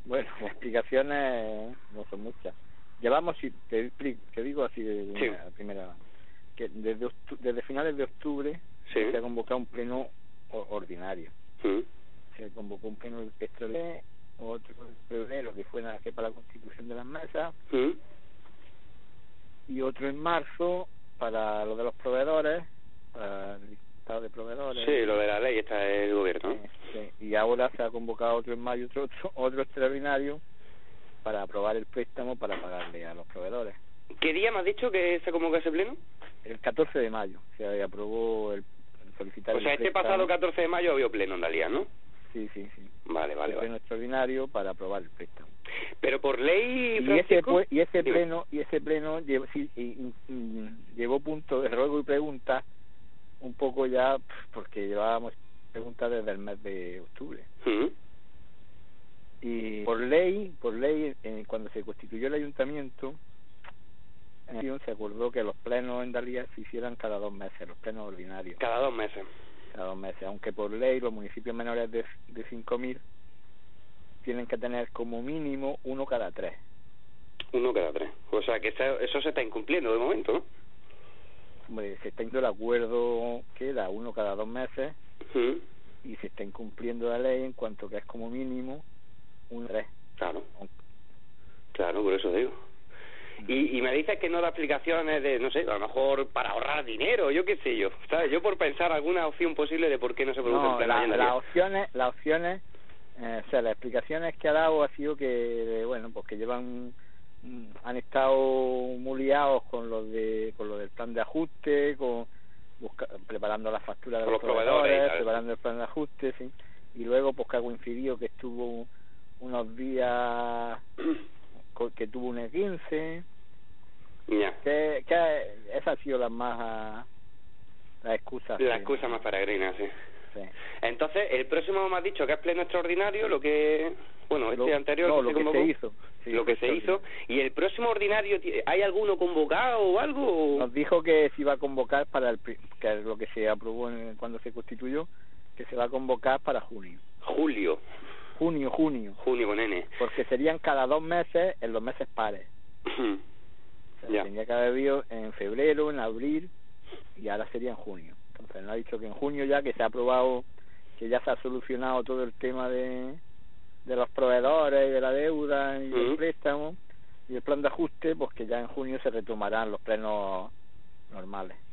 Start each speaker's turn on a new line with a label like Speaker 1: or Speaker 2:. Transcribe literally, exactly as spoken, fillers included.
Speaker 1: Bueno, las explicaciones no son muchas. Llevamos, si te, explico, te digo así de
Speaker 2: Sí.
Speaker 1: una primera, que desde, octu- desde finales de octubre
Speaker 2: Sí.
Speaker 1: se ha convocado un pleno o- ordinario.
Speaker 2: Mm.
Speaker 1: Se convocó un pleno extraordinario, otro en febrero que fue la que para la constitución de las mesas,
Speaker 2: Mm.
Speaker 1: y otro en marzo para lo de los proveedores, para el listado de proveedores.
Speaker 2: Sí, lo de la ley está el gobierno.
Speaker 1: Eh, sí. Y ahora se ha convocado otro en mayo, otro, otro, otro extraordinario para aprobar el préstamo para pagarle a los proveedores.
Speaker 2: ¿Qué día me has dicho que se convoca ese pleno?
Speaker 1: El catorce de mayo se aprobó el, el solicitar
Speaker 2: O sea,
Speaker 1: el
Speaker 2: este
Speaker 1: préstamo.
Speaker 2: pasado catorce de mayo había pleno en realidad, ¿no?
Speaker 1: Sí, sí, sí.
Speaker 2: Vale, vale,
Speaker 1: el pleno
Speaker 2: vale.
Speaker 1: extraordinario para aprobar el préstamo.
Speaker 2: Pero por ley,
Speaker 1: Y ese
Speaker 2: Francisco...
Speaker 1: pues, y ese
Speaker 2: Dime.
Speaker 1: pleno y ese pleno llevó, sí, y, y, y, llevó punto de ruego y pregunta un poco ya pf, porque llevábamos preguntas desde el mes de octubre.
Speaker 2: Mm.
Speaker 1: Y por ley, por ley eh, cuando se constituyó el ayuntamiento eh, se acordó que los plenos en Dalías se hicieran cada dos meses, los plenos ordinarios.
Speaker 2: Cada dos meses.
Speaker 1: Cada dos meses, aunque por ley los municipios menores de, de cinco mil tienen que tener como mínimo uno cada tres.
Speaker 2: Uno cada tres. O sea, que eso, eso se está incumpliendo de momento, ¿no?
Speaker 1: Hombre, se está yendo el acuerdo que era uno cada dos meses
Speaker 2: Mm.
Speaker 1: y se está incumpliendo la ley en cuanto que es como mínimo uno cada tres.
Speaker 2: Claro. Claro, por eso digo. Y, y me dices que no da explicaciones de, no sé, a lo mejor para ahorrar dinero, yo qué sé yo, ¿sabes? Yo por pensar alguna opción posible de por qué no se produce
Speaker 1: No,
Speaker 2: el pleno
Speaker 1: la,
Speaker 2: allí en
Speaker 1: las
Speaker 2: Dalías.
Speaker 1: opciones, las opciones, eh, o sea, las explicaciones que ha dado ha sido que, bueno, pues que llevan, mm, han estado muy liados con lo de, con lo del plan de ajuste, con busca, preparando las facturas de
Speaker 2: Con
Speaker 1: los,
Speaker 2: los proveedores y
Speaker 1: proveedores,
Speaker 2: tal.
Speaker 1: preparando el plan de ajuste, sí, y luego pues que ha coincidido que estuvo unos días co- que tuvo un E quince,
Speaker 2: Ya.
Speaker 1: que, que esa ha sido la más ah, la excusa.
Speaker 2: La
Speaker 1: sí,
Speaker 2: excusa más peregrina, sí.
Speaker 1: sí.
Speaker 2: Entonces, el próximo me has dicho que es pleno extraordinario, lo que... Bueno, este
Speaker 1: Lo-
Speaker 2: anterior
Speaker 1: no,
Speaker 2: que
Speaker 1: lo
Speaker 2: se
Speaker 1: que
Speaker 2: convocó.
Speaker 1: se hizo. Sí,
Speaker 2: lo que
Speaker 1: fue
Speaker 2: se hizo. ¿Y el próximo ordinario, ti- hay alguno convocado o algo?
Speaker 1: Nos dijo que se iba a convocar para el pri- que es lo que se aprobó en- cuando se constituyó, que se va a convocar para junio.
Speaker 2: Julio.
Speaker 1: Junio, junio.
Speaker 2: Junio con N.
Speaker 1: Porque serían cada dos meses en los meses pares. O sea,
Speaker 2: Ya.
Speaker 1: tendría que haber habido en febrero, en abril, y ahora sería en junio. Entonces nos ha dicho que en junio ya que se ha aprobado, que ya se ha solucionado todo el tema de, de los proveedores y de la deuda y del
Speaker 2: Ujú.
Speaker 1: préstamo y el plan de ajuste, pues que ya en junio se retomarán los plenos normales.